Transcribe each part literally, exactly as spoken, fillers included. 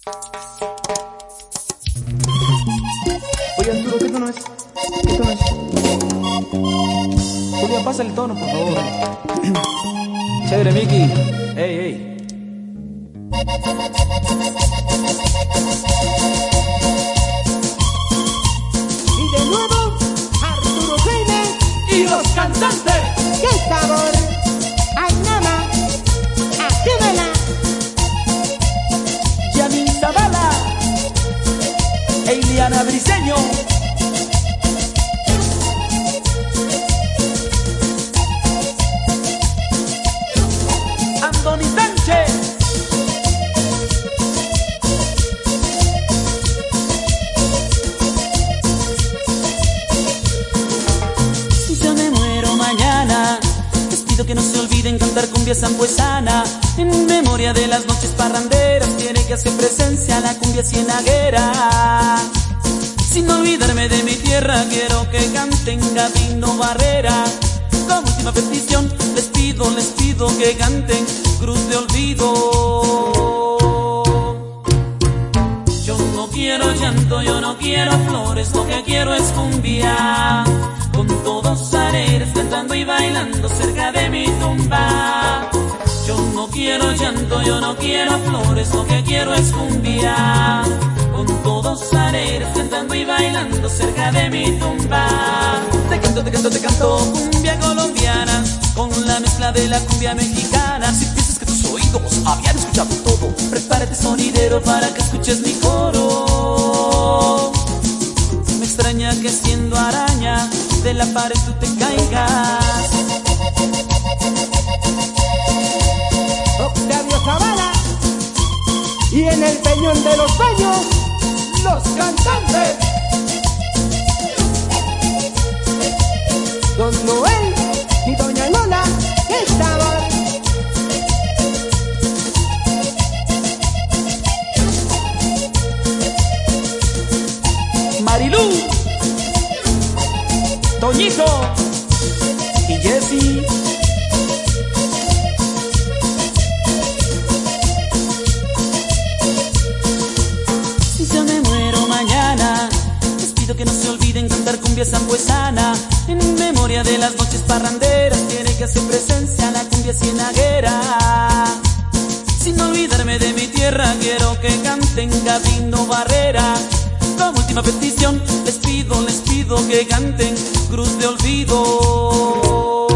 Oye, Arturo, ¿qué tono es? ¿Qué tono es? Julia, pásale el tono, por favor. Chévere, Miki. Ey, ey. Y de nuevo, Arturo Jaime Y los cantantes. ¡Qué sabor! ¡Ay, nada! ¡Actívala! Yamin Zavala. Eiliana Briseño. Anthony Sánchez. Si yo me muero mañana, les pido que no se olviden cantar cumbia sampuesana. En memoria de las noches parranderas, tiene que hacer presencia la cumbia cienaguera. Sin olvidarme de mi tierra, quiero que canten Gabino Barrera. Como última petición, les pido, les pido que canten Cruz de Olvido. Yo no quiero llanto, yo no quiero flores, lo que quiero es cumbia. Con todos alegres cantando y bailando cerca de mi tumba. Yo no quiero llanto, yo no quiero flores, lo que quiero es cumbia. Con todos alegres cantando y bailando cerca de mi tumba. Te canto, te canto, te canto cumbia colombiana con la mezcla de la cumbia mexicana. Si piensas que tus oídos habían escuchado todo, prepárate sonidero para que escuches mi coro. Me extraña que siendo araña de la pared tú te caigas. Octavio Zavala. Y en el peñón de los baños, los cantantes. Don Noel y Doña Lola, ¡qué sabor! Marilú, Toñito y Jessy. si yo me muero mañana, les pido que no se olviden cantar cumbia sampuesana. En memoria de las noches parranderas, tiene que hacer presencia la cumbia cienaguera. Sin olvidarme de mi tierra, quiero que canten Gabino Barrera. Como última petición, les pido, les pido que canten Cruz de Olvido.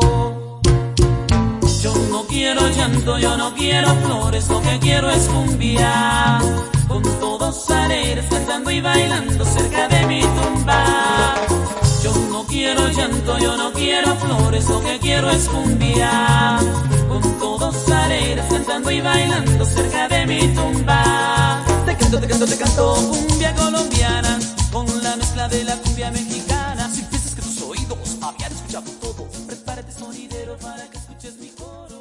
Yo no quiero llanto, yo no quiero flores, lo que quiero es cumbia. Con todos alegres cantando y bailando cerca de mi tumba. Yo no quiero llanto, yo no quiero flores, lo que quiero es cumbia. Con todos alegres cantando y bailando cerca de mi tumba. Te canto, te canto, te canto cumbia colombiana con la mezcla de la cumbia mexicana. Si piensas que tus oídos habían escuchado todo, prepárate sonidero para que escuches mi coro.